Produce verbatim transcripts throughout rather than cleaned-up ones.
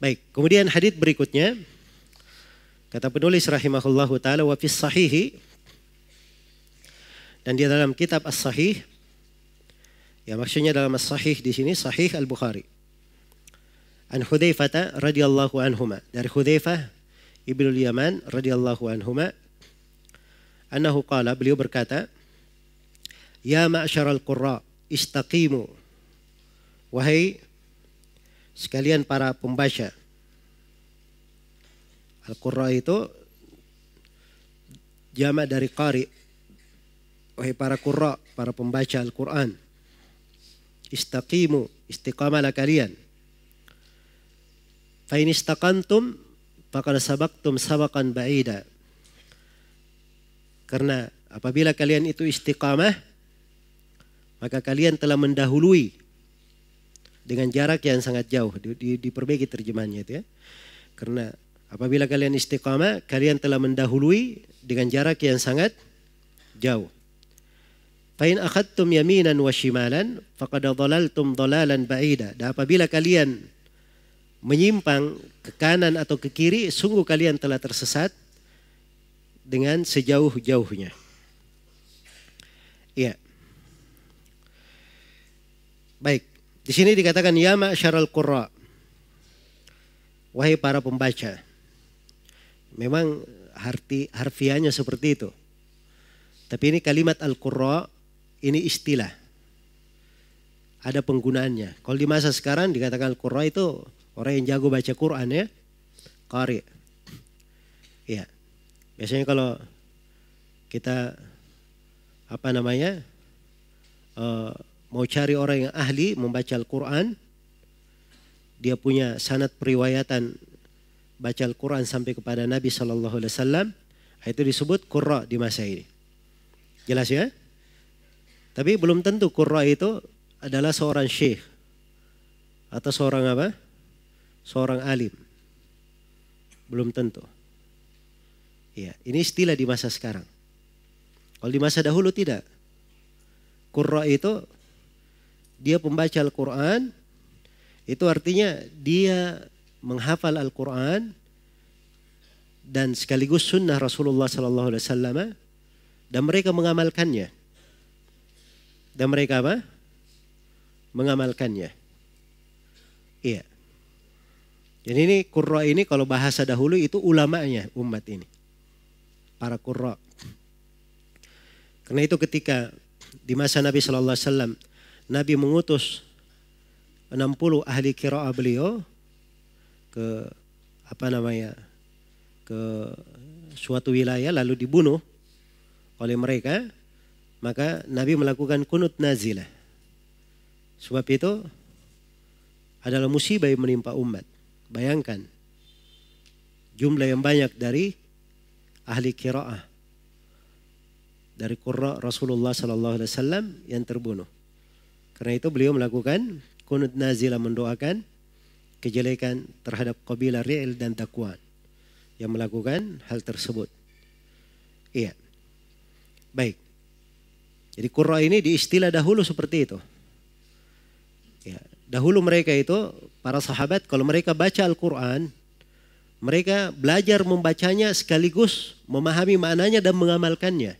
Baik, kemudian hadits berikutnya kata penulis rahimahullahu taala wa fis sahihi, dan di dalam kitab As-Sahih, ya maksudnya dalam As-Sahih di sini Sahih Al-Bukhari. An Hudzaifah radhiyallahu anhuma, dari Hudzaifah ibnu Yaman radhiyallahu anhuma, annahu qala, beliau berkata, ya ma'syaral qurra istaqimu, wahai sekalian para pembaca. Al-Qurra itu jamak dari qari. Wahai para qurra, para pembaca Al-Quran. Istaqimu, istiqamalah kalian. Fa in istaqantum faqad sabaqtum sabaqan ba'ida. Karena apabila kalian itu istiqamah, maka kalian telah mendahului dengan jarak yang sangat jauh. Di, di, diperbaiki terjemahannya itu ya. Karena apabila kalian istiqamah, kalian telah mendahului dengan jarak yang sangat jauh. Fa in akhadtum yaminan wa shimalan faqad dhalaltum dhalalan ba'ida. Dan apabila kalian menyimpang ke kanan atau ke kiri, sungguh kalian telah tersesat dengan sejauh-jauhnya. Iya. Baik, di sini dikatakan ya ma'syaral qurra, wahai para pembaca. Memang arti harfiahnya seperti itu. Tapi ini kalimat al-qurra ini istilah. Ada penggunaannya. Kalau di masa sekarang dikatakan al-qurra itu orang yang jago baca Quran ya. Qari. Iya. Biasanya kalau kita apa namanya? Uh, mau cari orang yang ahli membaca Al-Quran, dia punya sanad periwayatan baca Al-Quran sampai kepada Nabi shallallahu alaihi wasallam, itu disebut qurra di masa ini. Jelas ya? Tapi belum tentu qurra itu adalah seorang syekh atau seorang apa? Seorang alim. Belum tentu. Ya, ini istilah di masa sekarang. Kalau di masa dahulu tidak. Qurra itu dia pembaca Al-Quran, itu artinya dia menghafal Al-Quran dan sekaligus sunnah Rasulullah Sallallahu Alaihi Wasallam, dan mereka mengamalkannya. Dan mereka apa? Mengamalkannya. Iya. Jadi ini qurra ini kalau bahasa dahulu itu ulamanya umat ini. Para qurra. Karena itu ketika di masa Nabi Sallallahu Alaihi Wasallam, Nabi mengutus enam puluh ahli qiraah beliau ke apa namanya? Ke suatu wilayah lalu dibunuh oleh mereka, maka Nabi melakukan kunut nazilah. Sebab itu adalah musibah yang menimpa umat. Bayangkan jumlah yang banyak dari ahli qiraah, dari qurra Rasulullah sallallahu alaihi wasallam yang terbunuh. Karena itu beliau melakukan kunut nazilah, mendoakan kejelekan terhadap kabilah Ri'il dan Dakwan yang melakukan hal tersebut. Iya. Baik. Jadi qurra ini di istilah dahulu seperti itu. Ya, dahulu mereka itu para sahabat kalau mereka baca Al-Quran, mereka belajar membacanya sekaligus memahami maknanya dan mengamalkannya.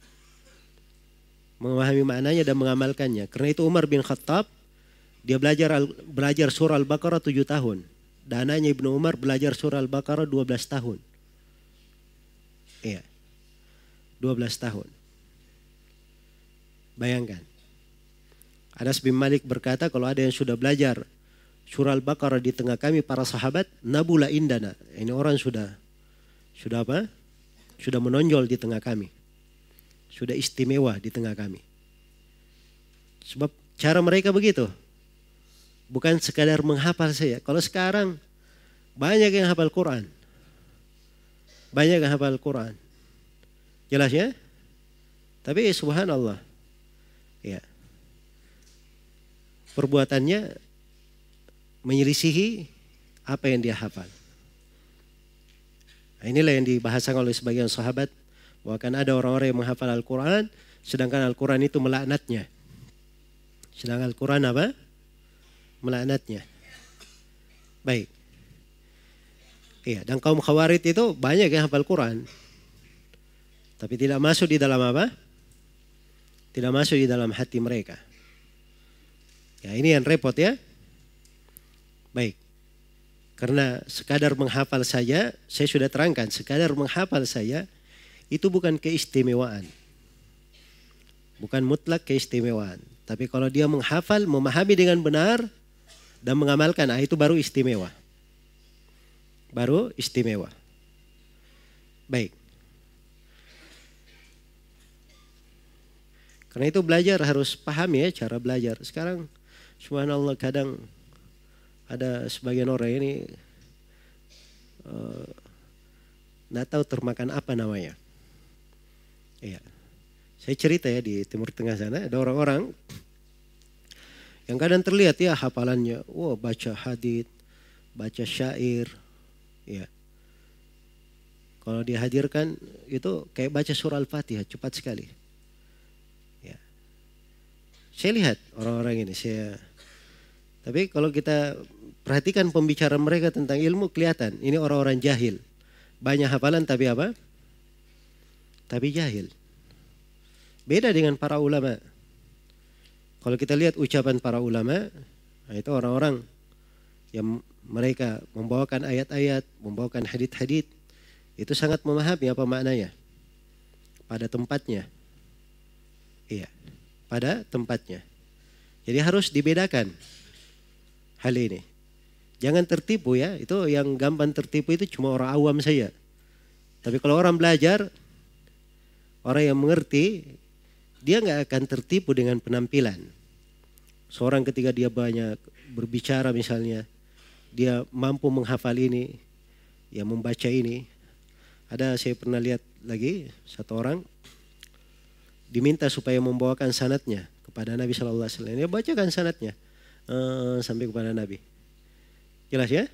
Memahami maknanya dan mengamalkannya. Karena itu Umar bin Khattab dia belajar belajar surah Al-Baqarah tujuh tahun. Dan anaknya Ibnu Umar belajar surah Al-Baqarah dua belas tahun. Iya. dua belas tahun. Bayangkan. Anas bin Malik berkata kalau ada yang sudah belajar surah Al-Baqarah di tengah kami para sahabat, nabula indana. Ini orang sudah sudah apa? Sudah menonjol di tengah kami. Sudah istimewa di tengah kami. Sebab cara mereka begitu. Bukan sekadar menghafal saja. Kalau sekarang banyak yang hafal Quran. Banyak yang hafal Quran. Jelas ya? Tapi subhanallah. Ya. Perbuatannya menyelisihi apa yang dia hafal. Nah, inilah yang dibahasakan oleh sebagian sahabat, bahwa akan ada orang-orang yang menghafal Al-Quran, sedangkan Al-Quran itu melaknatnya. Sedangkan Al-Quran apa? Melaknatnya. Baik. Iya, dan kaum Khawarij itu banyak yang hafal Quran. Tapi tidak masuk di dalam apa? Tidak masuk di dalam hati mereka. Ya, ini yang repot ya. Baik. Karena sekadar menghafal saja, saya sudah terangkan, sekadar menghafal saja itu bukan keistimewaan. Bukan mutlak keistimewaan. Tapi kalau dia menghafal, memahami dengan benar dan mengamalkan, nah itu baru istimewa. Baru istimewa. Baik. Karena itu belajar harus paham ya cara belajar. Sekarang subhanallah kadang ada sebagian orang ini nggak uh, tahu termakan apa namanya. Iya. Saya cerita ya di Timur Tengah sana ada orang-orang yang kadang terlihat ya hafalannya, wah baca hadits, baca syair, ya. Kalau dihadirkan itu kayak baca surah Al-Fatihah cepat sekali. Saya lihat orang-orang ini, saya. Tapi kalau kita perhatikan pembicaraan mereka tentang ilmu kelihatan ini orang-orang jahil. Banyak hafalan tapi apa? Tapi jahil. Beda dengan para ulama. Kalau kita lihat ucapan para ulama, nah itu orang-orang yang mereka membawakan ayat-ayat, membawakan hadits-hadits, itu sangat memahami apa maknanya pada tempatnya. Iya. Pada tempatnya. Jadi harus dibedakan hal ini. Jangan tertipu ya, itu yang gampang tertipu itu cuma orang awam saja. Tapi kalau orang belajar, orang yang mengerti, dia nggak akan tertipu dengan penampilan. Seorang ketika dia banyak berbicara misalnya, dia mampu menghafal ini, ya membaca ini. Ada saya pernah lihat lagi satu orang, diminta supaya membawakan sanadnya kepada Nabi shallallahu alaihi wasallam. Dia bacakan sanadnya uh, sampai kepada Nabi. Jelas ya?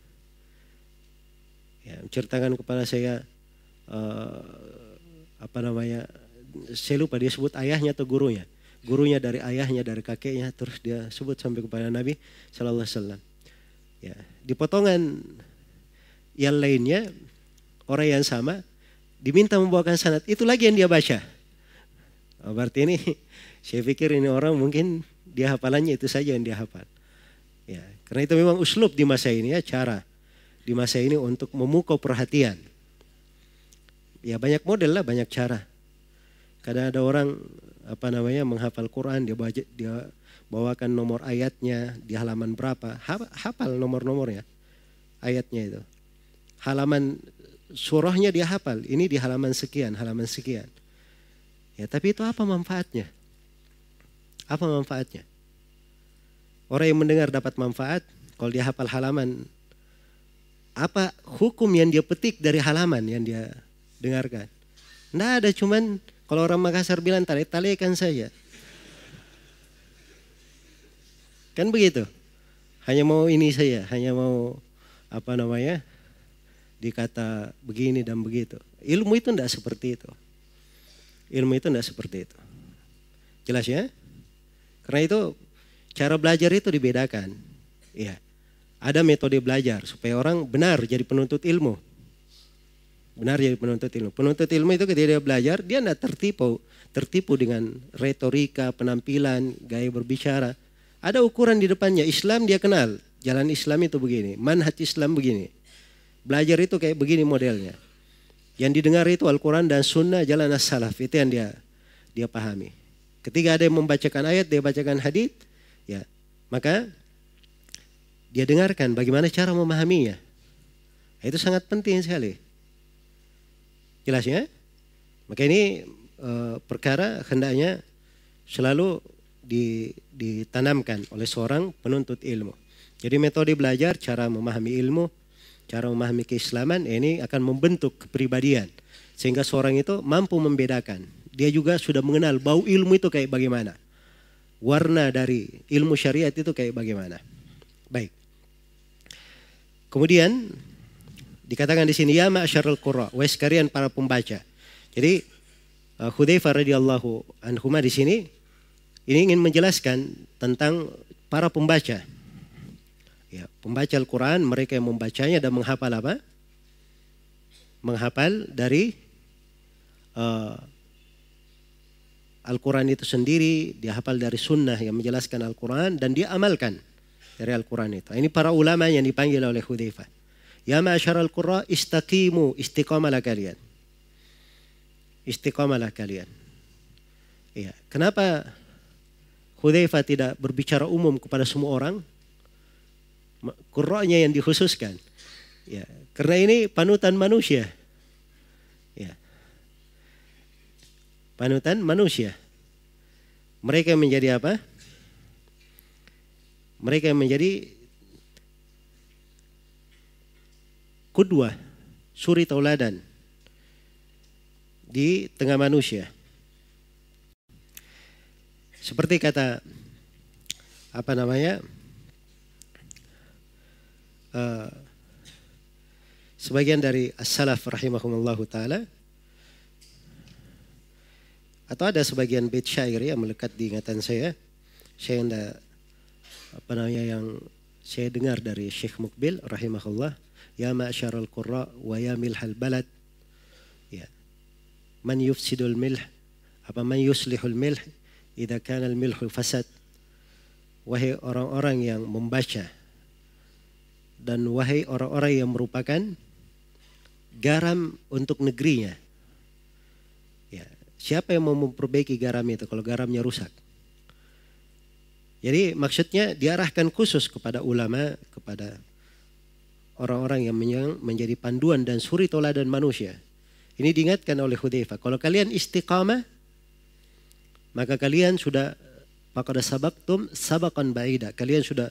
Ya, menceritakan kepada saya uh, apa namanya? Saya lupa dia sebut ayahnya atau gurunya. Gurunya dari ayahnya, dari kakeknya, terus dia sebut sampai kepada Nabi shallallahu alaihi wasallam. Ya, di potongan yang lainnya orang yang sama diminta membawakan sanad, itu lagi yang dia baca. Oh, berarti ini saya pikir ini orang mungkin dia hafalannya itu saja yang dia hafal. Ya, karena itu memang uslub di masa ini ya, cara di masa ini untuk memukau perhatian. Ya banyak model lah, banyak cara. Kadang ada orang apa namanya menghafal Quran, dia baca, dia bawakan nomor ayatnya di halaman berapa, hafal nomor-nomornya, ayatnya itu. Halaman surahnya dia hafal, ini di halaman sekian, halaman sekian. Ya, tapi itu apa manfaatnya? Apa manfaatnya? Orang yang mendengar dapat manfaat, kalau dia hafal halaman, apa hukum yang dia petik dari halaman yang dia dengarkan? Nggak ada, cuman kalau orang Makassar bilang tale-talekan saja. Kan begitu? Hanya mau ini saja, hanya mau apa namanya? Dikata begini dan begitu. Ilmu itu enggak seperti itu. Ilmu itu tidak seperti itu. Jelas ya? Karena itu cara belajar itu dibedakan. Ya. Ada metode belajar supaya orang benar jadi penuntut ilmu. Benar jadi penuntut ilmu. Penuntut ilmu itu ketika dia belajar, dia tidak tertipu. Tertipu dengan retorika, penampilan, gaya berbicara. Ada ukuran di depannya. Islam dia kenal. Jalan Islam itu begini. Manhaj Islam begini. Belajar itu kayak begini modelnya. Yang didengar itu Al-Quran dan Sunnah jalan as-salaf. Itu yang dia dia pahami. Ketika ada yang membacakan ayat, dia bacakan hadits, ya, maka dia dengarkan bagaimana cara memahaminya. Itu sangat penting sekali. Jelas ya? Maka ini e, perkara hendaknya selalu ditanamkan oleh seorang penuntut ilmu. Jadi metode belajar, cara memahami ilmu, cara memahami keislaman, ini akan membentuk kepribadian. Sehingga seorang itu mampu membedakan. Dia juga sudah mengenal bau ilmu itu kayak bagaimana. Warna dari ilmu syariat itu kayak bagaimana. Baik. Kemudian dikatakan di sini, ya ma'asyarul qurra, wahai sekalian para pembaca. Jadi uh, Hudzaifah radhiyallahu anhu di sini ini ingin menjelaskan tentang para pembaca. Ya, pembaca Al-Quran, mereka yang membacanya dan menghafal apa? menghafal dari uh, Al-Quran itu sendiri, dia hafal dari sunnah yang menjelaskan Al-Quran, dan dia amalkan dari Al-Quran itu. Ini para ulama yang dipanggil oleh Hudzaifah. Ya ma'asyaral qurra istaqimu, istiqamalah kalian. Istiqamalah kalian. Ya, kenapa Hudzaifah tidak berbicara umum kepada semua orang? Qurra'nya yang dikhususkan. Ya, karena ini panutan manusia. Ya. Panutan manusia. Mereka yang menjadi apa? Mereka yang menjadi qudwah, suri tauladan di tengah manusia. Seperti kata apa namanya? Uh, sebagian dari as-salaf rahimahumullahu taala, atau ada sebagian bait syair yang melekat di ingatan saya. Saya anda, apa namanya yang saya dengar dari Syekh Mukbil rahimahullah, ya ma'syaral qurra wa ya milhal balad, ya man yufsidul milh apa man yuslihul milh idza kana al milhu fasad. Wahai orang-orang yang membaca dan wahai orang-orang yang merupakan garam untuk negerinya. Ya, siapa yang mau memperbaiki garam itu kalau garamnya rusak? Jadi maksudnya diarahkan khusus kepada ulama, kepada orang-orang yang menjadi panduan dan suri tauladan manusia. Ini diingatkan oleh Hudzaifah, kalau kalian istiqamah, maka kalian sudah faqad sabaqtum sabaqan ba'ida. Kalian sudah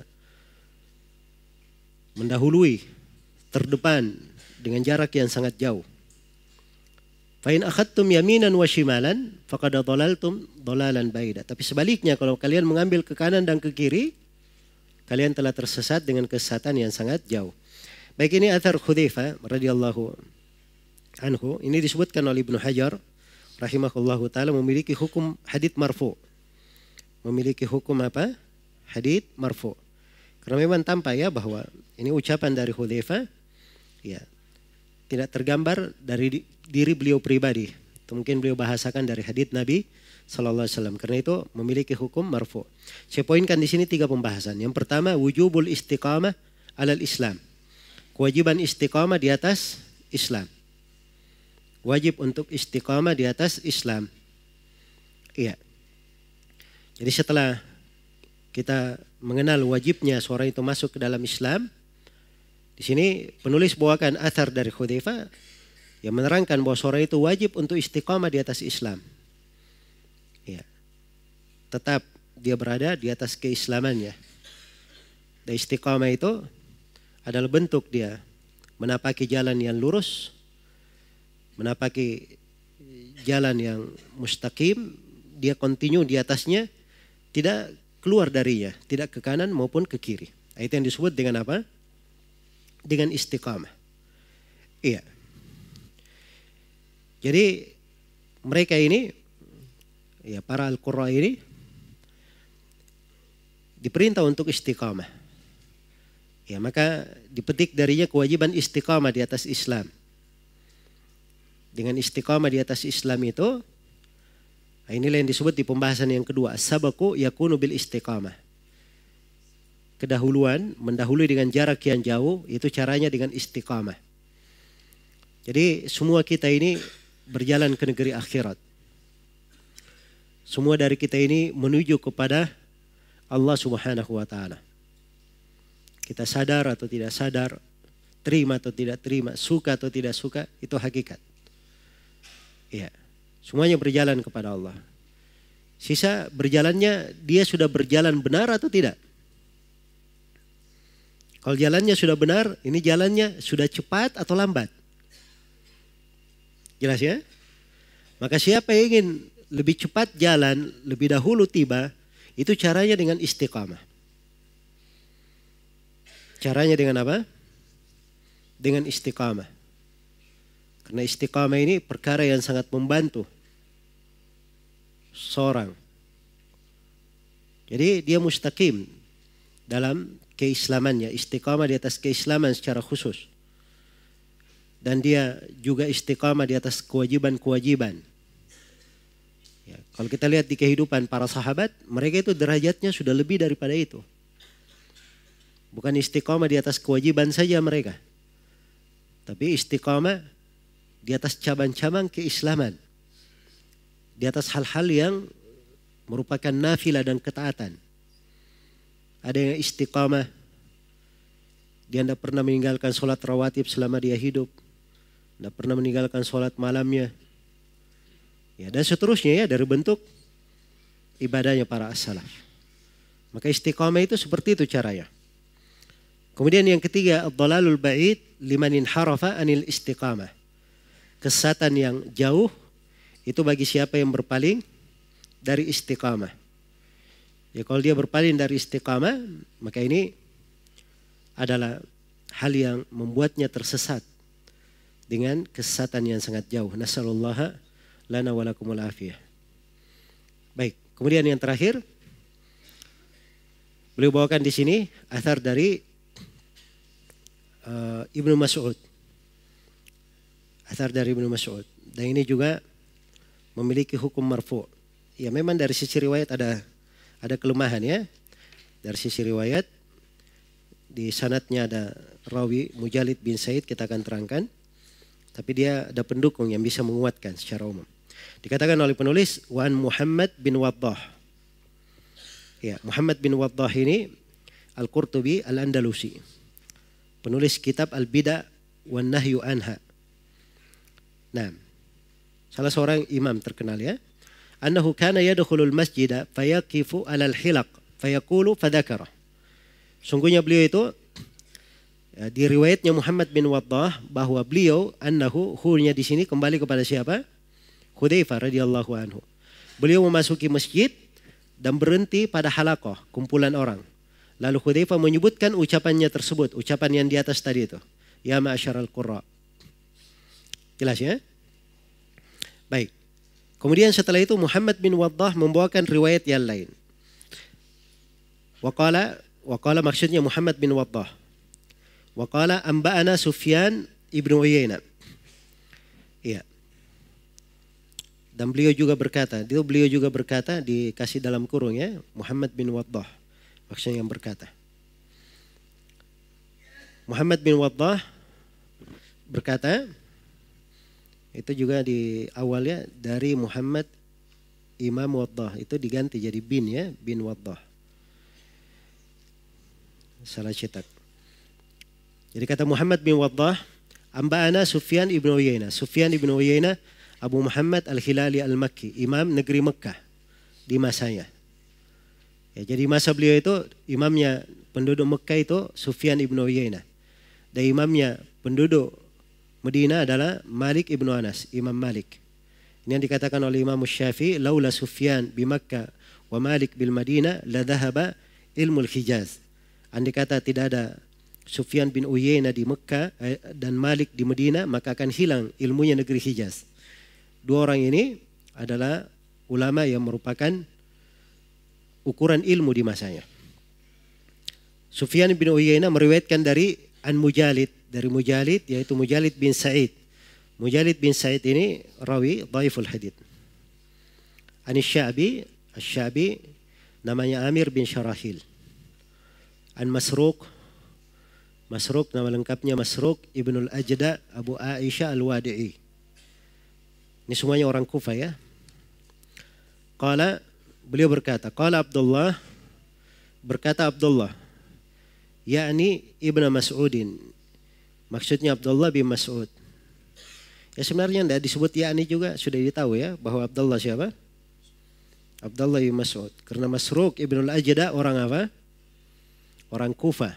mendahului, terdepan dengan jarak yang sangat jauh. Fa in akhadtum yaminan wa shimalan faqad dhalaltum dhalalan ba'ida. Tapi sebaliknya, kalau kalian mengambil ke kanan dan ke kiri, kalian telah tersesat dengan kesesatan yang sangat jauh. Baik, ini athar Hudzaifah radhiyallahu anhu. Ini disebutkan oleh Ibnu Hajar rahimahullahu taala memiliki hukum hadits marfu. Memiliki hukum apa? Hadits marfu. Karena memang tampak ya bahwa ini ucapan dari Hudzaifah, ya, tidak tergambar dari diri beliau pribadi. Itu mungkin beliau bahasakan dari hadits Nabi sallallahu alaihi wasallam. Karena itu memiliki hukum marfu. Saya poinkan di sini tiga pembahasan. Yang pertama, wujubul istiqamah alal Islam. Kewajiban istiqamah di atas Islam. Wajib untuk istiqamah di atas Islam. Iya. Jadi setelah kita mengenal wajibnya seorang itu masuk ke dalam Islam, di sini penulis bawakan athar dari Hudzaifah yang menerangkan bahwa seorang itu wajib untuk istiqamah di atas Islam. Ya. Tetap dia berada di atas keislamannya. Dan istiqamah itu adalah bentuk dia menapaki jalan yang lurus, menapaki jalan yang mustaqim, dia kontinu di atasnya, tidak keluar darinya, tidak ke kanan maupun ke kiri. Itu yang disebut dengan apa? Dengan istiqamah. Iya. Jadi mereka ini, ya para al-qurra ini diperintah untuk istiqamah. Ya, maka dipetik darinya kewajiban istiqamah di atas Islam. Dengan istiqamah di atas Islam itu, inilah yang disebut di pembahasan yang kedua, as-sabaqu yakunu bil istiqamah. Kedahuluan, mendahului dengan jarak yang jauh, itu caranya dengan istiqamah. Jadi semua kita ini berjalan ke negeri akhirat. Semua dari kita ini menuju kepada Allah Subhanahu wa taala. Kita sadar atau tidak sadar, terima atau tidak terima, suka atau tidak suka, itu hakikat. Ya, semuanya berjalan kepada Allah. Sisa berjalannya dia sudah berjalan benar atau tidak. Kalau jalannya sudah benar, ini jalannya sudah cepat atau lambat. Jelas ya? Maka siapa yang ingin lebih cepat jalan, lebih dahulu tiba, itu caranya dengan istiqamah. Caranya dengan apa? Dengan istiqamah. Karena istiqamah ini perkara yang sangat membantu seorang. Jadi dia mustaqim dalam keislamannya, istiqamah di atas keislaman secara khusus. dan dia juga istiqamah di atas kewajiban-kewajiban. Ya, kalau kita lihat di kehidupan para sahabat, mereka itu derajatnya sudah lebih daripada itu. Bukan istiqamah di atas kewajiban saja mereka, tapi istiqamah di atas cabang-cabang keislaman, di atas hal-hal yang merupakan nafilah dan ketaatan. Ada yang istiqamah, dia tidak pernah meninggalkan sholat rawatib selama dia hidup, tidak pernah meninggalkan sholat malamnya, ya, dan seterusnya ya, dari bentuk ibadahnya para as-salaf. Maka istiqamah itu seperti itu caranya. Kemudian yang ketiga, ad-dhalalul ba'id liman inharafa anil istiqamah. Kesesatan yang jauh itu bagi siapa yang berpaling dari istiqamah. Ya, kalau dia berpaling dari istiqamah, maka ini adalah hal yang membuatnya tersesat dengan kesesatan yang sangat jauh. Nasallallahu lana wa lakumul afiyah. Baik, kemudian yang terakhir, beliau bawakan di sini athar dari uh, Ibnu Mas'ud. Athar dari Ibnu Mas'ud. Dan ini juga memiliki hukum marfu'. Ya, memang dari sisi riwayat ada ada kelemahan ya. Dari sisi riwayat, di sanadnya ada rawi Mujalid bin Said, kita akan terangkan. Tapi dia ada pendukung yang bisa menguatkan secara umum. Dikatakan oleh penulis, Wan Muhammad bin Waddah. Ya, Muhammad bin Waddah ini Al-Qurtubi Al-Andalusi, penulis kitab Al-Bida' wan Nahyu Anha. Nah, salah seorang imam terkenal ya. Annahu kana yadkhulul masjida fayaqifu 'alal hilaq fayaqulu fadhakara. Sungguhnya beliau itu ya, di riwayatnya Muhammad bin Waddah bahwa beliau annahu hunya di sini kembali kepada siapa? Hudzaifah radhiyallahu anhu. Beliau memasuki masjid dan berhenti pada halaqah, kumpulan orang. Lalu Hudzaifah menyebutkan ucapannya tersebut, ucapan yang di atas tadi itu. Ya ma'asyaral qurra. Jelas ya? Baik. Kemudian setelah itu Muhammad bin Waddah membawakan riwayat yang lain. Waqala, waqala maksudnya Muhammad bin Waddah. Waqala amba'ana Sufyan ibnu Uyainah. Iya. Dan beliau juga berkata, dia beliau juga berkata, dikasih dalam kurung ya, Muhammad bin Waddah. Maksudnya yang berkata. Muhammad bin Waddah berkata, itu juga di awalnya dari Muhammad Imam Waddah, itu diganti jadi bin ya, bin Waddah. Salah cetak. Jadi kata Muhammad bin Waddah, amba'ana Sufyan ibnu Uyainah. Sufyan ibnu Uyainah Abu Muhammad Al-Hilali Al-Makki, imam negeri Mekah di masanya. Ya, jadi masa beliau itu imamnya penduduk Mekah itu Sufyan ibnu Uyainah. Dan imamnya penduduk Madinah adalah Malik ibnu Anas, Imam Malik. Ini yang dikatakan oleh Imam Syafi'i, laula Sufyan bi Makkah wa Malik bil Madinah la dhahaba ilmul Hijaz. Andai kata tidak ada Sufyan bin Uyainah di Mekah eh, dan Malik di Madinah, maka akan hilang ilmunya negeri Hijaz. Dua orang ini adalah ulama yang merupakan ukuran ilmu di masanya. Sufyan bin Uyainah meriwayatkan dari An Mujalid, dari Mujalid yaitu Mujalid bin Sa'id. Mujalid bin Sa'id ini rawi dhaiful hadits. An Sya'bi, Asy-Sya'bi namanya Amir bin Syarahil. An Masruq, Masruq nama lengkapnya Masruq Ibnul Ajda Abu Aisyah Al-Wadi'i. Ini semuanya orang Kufah ya. Qala, beliau berkata, qala Abdullah, berkata Abdullah, yakni Ibnu Mas'udin. Maksudnya Abdullah bin Mas'ud. Ya sebenarnya tidak disebut yakni juga, sudah ditahu ya bahwa Abdullah siapa? Abdullah bin Mas'ud. Karena Masruq Ibnul Ajda orang apa? Orang Kufah.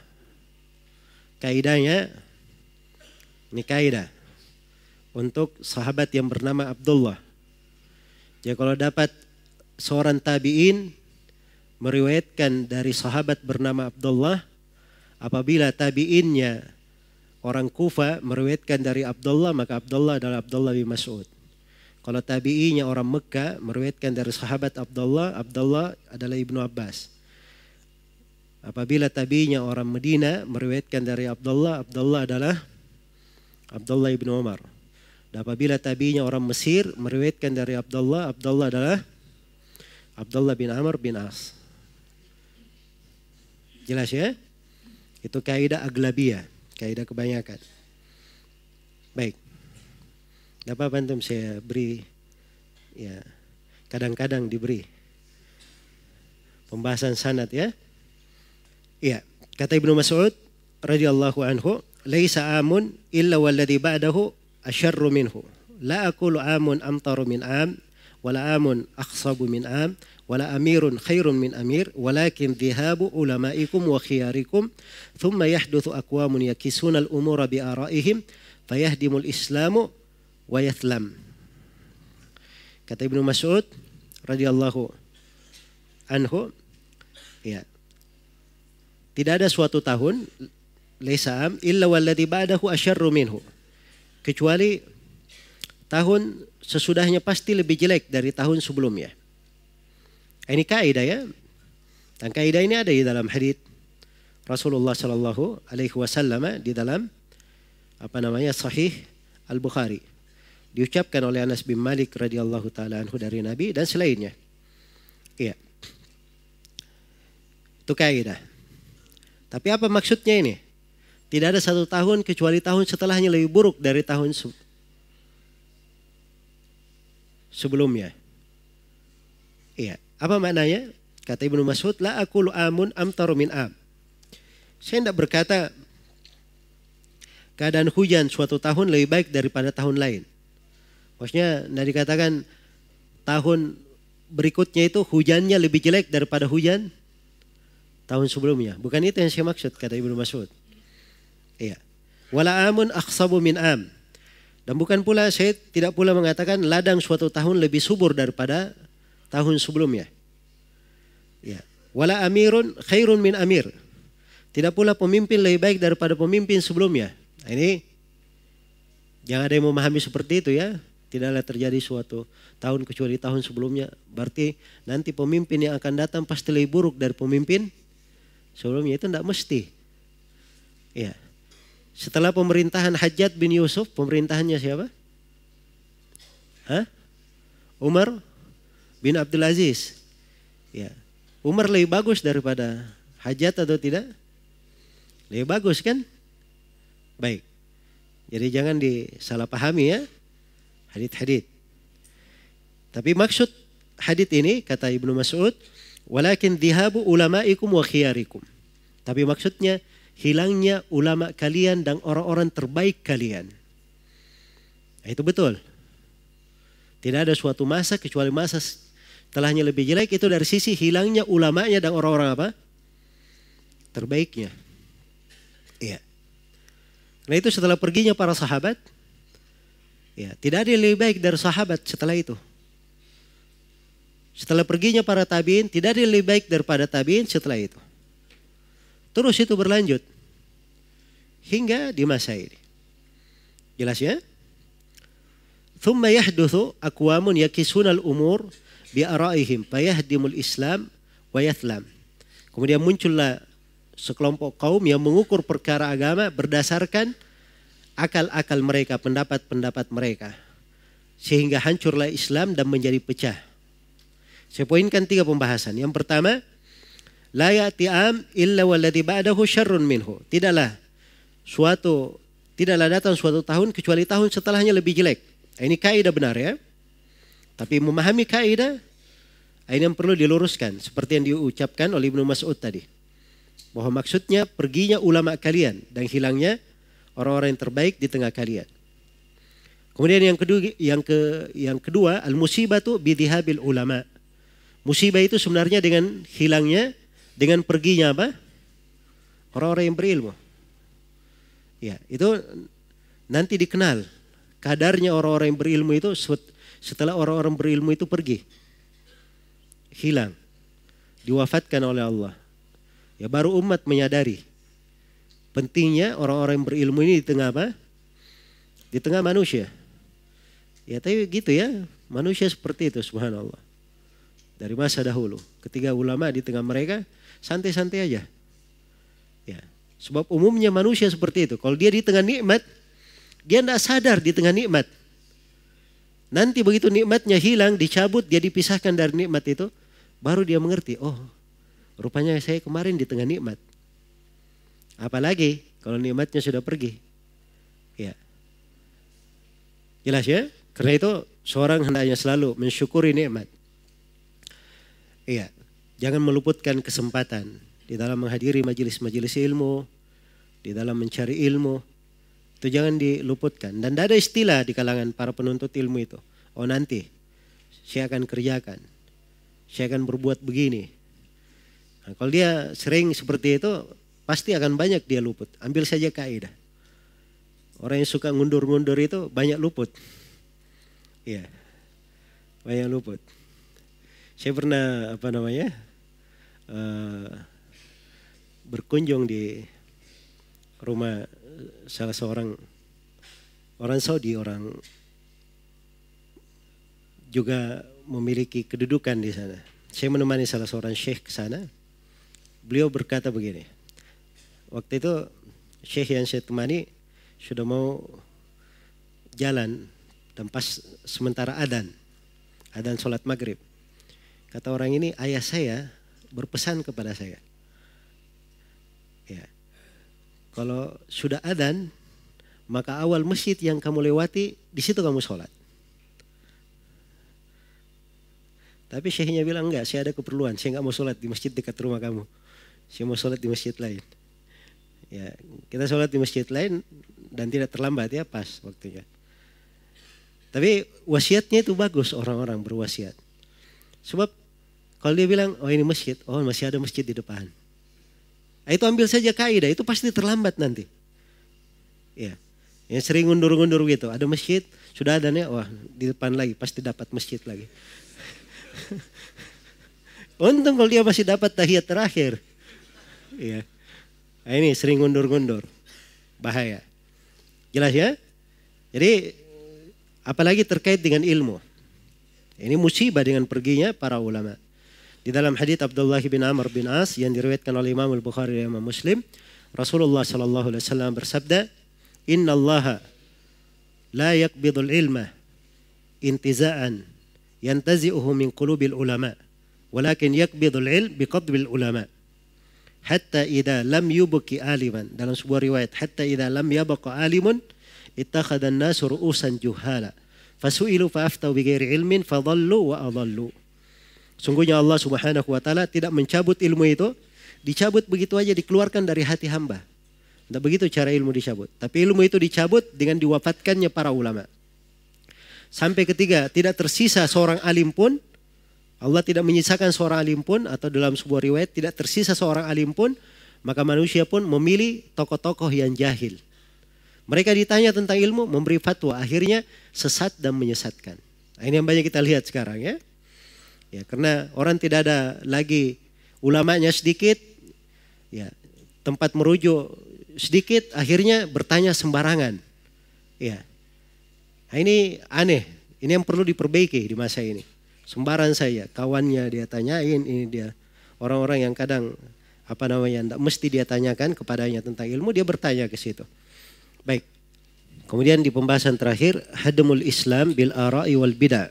Kaidahnya, ini kaidah untuk sahabat yang bernama Abdullah. Jadi kalau dapat seorang tabi'in meriwayatkan dari sahabat bernama Abdullah, apabila tabi'innya orang Kufa meriwayatkan dari Abdullah, maka Abdullah adalah Abdullah bin Mas'ud. Kalau tabi'inya orang Mekah meriwayatkan dari sahabat Abdullah, Abdullah adalah Ibnu Abbas. Apabila tabi'inya orang Madinah meriwayatkan dari Abdullah, Abdullah adalah Abdullah ibn Umar. Dan apabila tabi'inya orang Mesir meriwayatkan dari Abdullah, Abdullah adalah Abdullah bin Amr bin As. Jelas ya? Itu kaidah aglabiyah, kaidah kebanyakan. Baik. Tidak apa-apa antum saya beri, ya kadang-kadang diberi pembahasan sanad ya. Iya, kata Ibnu Mas'ud radhiyallahu anhu, "Laisa amun illa walladhi ba'dahu asyarru minhu. La aqulu amun amtaru min am, wala amun akhsabu min am, wala amirun khairun min amir, walakin dhihabu ulamaikum wa khiyarikum, thumma yahduthu aqwamun yakisuna al-umura bi ara'ihim, fayahdimul islamu wa yathlam." Kata Ibnu Mas'ud radhiyallahu anhu, ya, tidak ada suatu tahun laisa am illa walladhi ba'dahu asyarru minhu, kecuali tahun sesudahnya pasti lebih jelek dari tahun sebelumnya. Ini kaidah ya. Dan kaidah ini ada di dalam hadits Rasulullah sallallahu alaihi wasallam di dalam apa namanya Sahih Al-Bukhari. Diucapkan oleh Anas bin Malik radhiyallahu taala anhu dari Nabi dan selainnya. Iya. Itu kaidah. Tapi apa maksudnya ini? Tidak ada satu tahun kecuali tahun setelahnya lebih buruk dari tahun se sebelumnya. Iya. Apa maknanya? Kata Ibnu Mas'ud, la aqulu amun amtaru min am. Saya tidak berkata keadaan hujan suatu tahun lebih baik daripada tahun lain. Maksudnya tidak dikatakan tahun berikutnya itu hujannya lebih jelek daripada hujan tahun sebelumnya. Bukan itu yang saya maksud, kata Ibnu Mas'ud. Iya. Wala amun akhsabu min am. Dan bukan pula, saya tidak pula mengatakan ladang suatu tahun lebih subur daripada tahun sebelumnya. Ya. Wala amirun khairun min amir. Tidak pula pemimpin lebih baik daripada pemimpin sebelumnya. Nah, ini jangan ada yang memahami seperti itu ya. Tidaklah terjadi suatu tahun kecuali tahun sebelumnya. Berarti nanti pemimpin yang akan datang pasti lebih buruk dari pemimpin sebelumnya. Itu tidak mesti. Ya. Setelah pemerintahan Hajjaj bin Yusuf, pemerintahannya siapa? Hah? Umar bin Abdul Aziz. Ya. Umar lebih bagus daripada Hajjaj atau tidak? Lebih bagus kan? Baik. Jadi jangan disalahpahami ya hadits-hadits. Tapi maksud hadits ini kata Ibnu Mas'ud, walakin dhihabu ulamaikum wa khiyarikum. Tapi maksudnya hilangnya ulama kalian dan orang-orang terbaik kalian. Nah, itu betul. Tidak ada suatu masa kecuali masa setelahnya lebih jelek, itu dari sisi hilangnya ulamanya dan orang-orang apa? Terbaiknya. Iya. Nah itu setelah perginya para sahabat, ya tidak ada yang lebih baik dari sahabat setelah itu. Setelah perginya para tabiin, tidak ada yang lebih baik daripada tabiin setelah itu. Terus itu berlanjut hingga di masa ini. Jelas ya? Thumma yahduthu aqwamun yakisunal umur bi ara'ihim fayahdimul Islam wa yathlam. Kemudian muncullah sekelompok kaum yang mengukur perkara agama berdasarkan akal-akal mereka, pendapat-pendapat mereka. Sehingga hancurlah Islam dan menjadi pecah. Saya poinkan tiga pembahasan. Yang pertama, la ya'ti am illa walladhi ba'dahu syarrun minhu. Tidaklah suatu tidaklah datang suatu tahun kecuali tahun setelahnya lebih jelek. Ini kaidah benar ya. Tapi memahami kaidah ini yang perlu diluruskan seperti yang diucapkan oleh Ibnu Mas'ud tadi. Bahwa maksudnya perginya ulama kalian dan hilangnya orang-orang yang terbaik di tengah kalian. Kemudian yang kedua yang ke yang kedua al-musibatu bidhihabil ulama. Musibah itu sebenarnya dengan hilangnya, dengan perginya apa? Orang-orang yang berilmu. Ya, itu nanti dikenal kadarnya orang-orang yang berilmu itu setelah orang-orang berilmu itu pergi. Hilang. Diwafatkan oleh Allah. Ya baru umat menyadari pentingnya orang-orang yang berilmu ini di tengah apa? Di tengah manusia. Ya tapi gitu ya, manusia seperti itu subhanallah. Dari masa dahulu, ketika ulama di tengah mereka santai-santai aja. Ya, sebab umumnya manusia seperti itu. Kalau dia di tengah nikmat, Dia tidak sadar di tengah nikmat. Nanti begitu nikmatnya hilang, dicabut, dia dipisahkan dari nikmat itu, baru dia mengerti, oh rupanya saya kemarin di tengah nikmat. Apalagi kalau nikmatnya sudah pergi. Ya. Jelas ya? Karena itu seorang hendaknya selalu mensyukuri nikmat. Iya. Jangan meluputkan kesempatan di dalam menghadiri majelis-majelis ilmu, di dalam mencari ilmu. Itu jangan diluputkan. Dan tidak ada istilah di kalangan para penuntut ilmu itu. Oh nanti saya akan kerjakan. Saya akan berbuat begini. Nah, kalau dia sering seperti itu, pasti akan banyak dia luput. Ambil saja kaidah. Orang yang suka ngundur-ngundur itu banyak luput. Iya. Banyak luput. Saya pernah apa namanya? Uh, berkunjung di rumah salah seorang orang Saudi, orang juga memiliki kedudukan di sana. Saya menemani salah seorang syekh ke sana. Beliau berkata begini. Waktu itu syekh yang saya temani sudah mau jalan dan pas sementara adzan, adzan sholat maghrib. Kata orang ini, ayah saya berpesan kepada saya. Ya. Kalau sudah adzan, maka awal masjid yang kamu lewati, di situ kamu sholat. Tapi syekhnya bilang, enggak, saya ada keperluan. Saya enggak mau sholat di masjid dekat rumah kamu. Saya mau sholat di masjid lain. Ya, kita sholat di masjid lain dan tidak terlambat ya, pas waktunya. Tapi wasiatnya itu bagus, orang-orang berwasiat. Sebab kalau dia bilang, oh ini masjid, oh masih ada masjid di depan. Nah, itu ambil saja kaidah, itu pasti terlambat nanti. Ya, yang sering ngundur-ngundur gitu, ada masjid, sudah ada nih, wah di depan lagi, pasti dapat masjid lagi. Untung kalau dia masih dapat tahiyat terakhir. Ya, nah, ini sering ngundur-ngundur, bahaya. Jelas ya? Jadi apalagi terkait dengan ilmu. Ini musibah dengan perginya para ulama. Di dalam hadits Abdullah bin Amr bin As yang diriwayatkan oleh Imam Al-Bukhari dan Imam Muslim, Rasulullah sallallahu alaihi wasallam bersabda, "Inna Allaha la yaqbidul ilma intiza'an yantazi'uhu min qulubil ulama, walakin yaqbidul ilm biqadbil ulama. Hatta idza lam yubqi aliman." Dalam sebuah riwayat, hatta idza lam yabqa alimun ittakhadha an-nasu ru'usan juhala fasu'ilu fa'aftau bighairi ilmin fadhallu wa adhallu. Sungguhnya Allah Subhanahu wa taala tidak mencabut ilmu itu, dicabut begitu aja, dikeluarkan dari hati hamba. Tidak begitu cara ilmu dicabut. Tapi ilmu itu dicabut dengan diwafatkannya para ulama. Sampai ketiga, tidak tersisa seorang alim pun. Allah tidak menyisakan seorang alim pun, atau dalam sebuah riwayat tidak tersisa seorang alim pun, maka manusia pun memilih tokoh-tokoh yang jahil. Mereka ditanya tentang ilmu, memberi fatwa, akhirnya sesat dan menyesatkan. Nah, ini yang banyak kita lihat sekarang ya. Ya, karena orang tidak ada lagi ulamanya sedikit, ya, tempat merujuk sedikit, akhirnya bertanya sembarangan. Ya. Nah, ini aneh, ini yang perlu diperbaiki di masa ini. Sembarang saya, kawannya dia tanyain, ini dia orang-orang yang kadang apa namanya, tidak mesti dia tanyakan kepadanya tentang ilmu, dia bertanya ke situ. Baik. Kemudian di pembahasan terakhir, hadmul Islam bil ara'i wal bid'ah.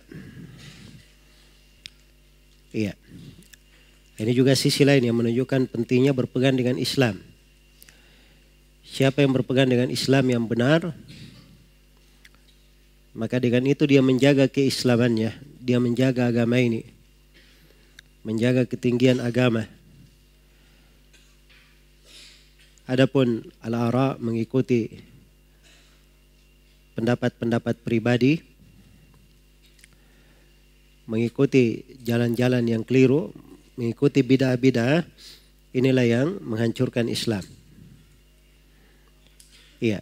Iya. Ini juga sisi lain yang menunjukkan pentingnya berpegang dengan Islam. Siapa yang berpegang dengan Islam yang benar, maka dengan itu dia menjaga keislamannya, dia menjaga agama ini, menjaga ketinggian agama. Adapun al-ara' mengikuti pendapat-pendapat pribadi, mengikuti jalan-jalan yang keliru, mengikuti bid'ah-bid'ah, inilah yang menghancurkan Islam. Iya.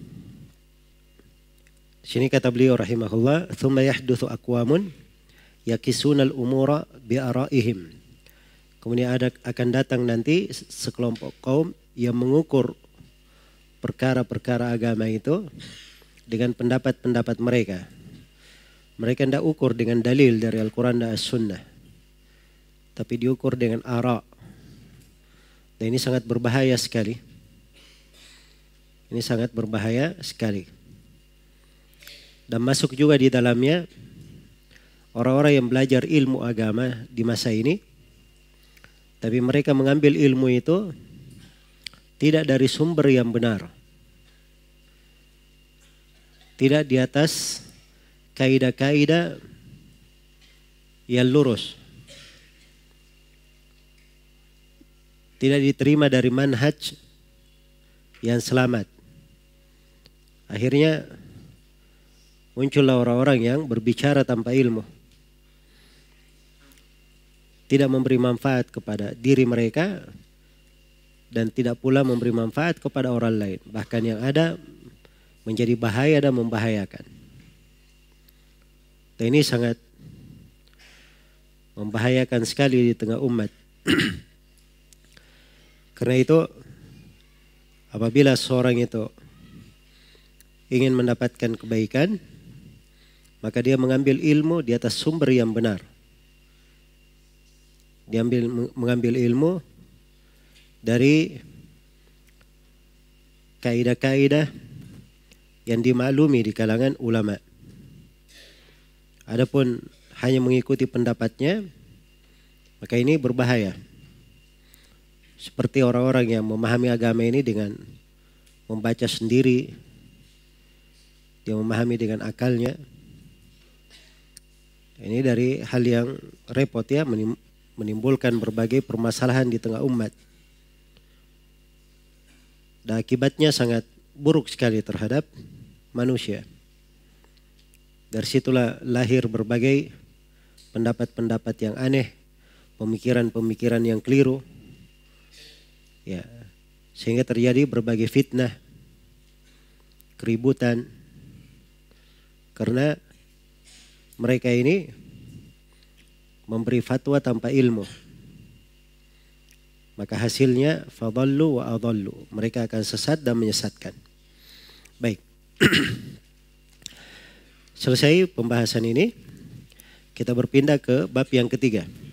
Sini kata beliau rahimahullah, "Tsumma yahdutsu aqwamun yakisunal umura bi ara'ihim." Kemudian ada akan datang nanti sekelompok kaum yang mengukur perkara-perkara agama itu dengan pendapat-pendapat mereka. Mereka tidak ukur dengan dalil dari Al-Quran dan As-Sunnah, tapi diukur dengan ara'. Dan ini sangat berbahaya sekali. Ini sangat berbahaya sekali. Dan masuk juga di dalamnya orang-orang yang belajar ilmu agama di masa ini, tapi mereka mengambil ilmu itu tidak dari sumber yang benar, tidak di atas kaidah-kaidah yang lurus, tidak diterima dari manhaj yang selamat. Akhirnya muncullah orang-orang yang berbicara tanpa ilmu, tidak memberi manfaat kepada diri mereka dan tidak pula memberi manfaat kepada orang lain. Bahkan yang ada menjadi bahaya dan membahayakan. Dan ini sangat membahayakan sekali di tengah umat. Karena itu apabila seorang itu ingin mendapatkan kebaikan, maka dia mengambil ilmu di atas sumber yang benar. Dia ambil, mengambil ilmu dari kaidah-kaidah yang dimaklumi di kalangan ulama. Adapun hanya mengikuti pendapatnya, maka ini berbahaya. Seperti orang-orang yang memahami agama ini dengan membaca sendiri, dia memahami dengan akalnya. Ini dari hal yang repot ya, menimbulkan berbagai permasalahan di tengah umat. Dan akibatnya sangat buruk sekali terhadap manusia. Dari situlah lahir berbagai pendapat-pendapat yang aneh, pemikiran-pemikiran yang keliru. Ya, sehingga terjadi berbagai fitnah, keributan. Karena mereka ini memberi fatwa tanpa ilmu. Maka hasilnya fadallu wa adallu. Mereka akan sesat dan menyesatkan. Baik. Selesai pembahasan ini, kita berpindah ke bab yang ketiga.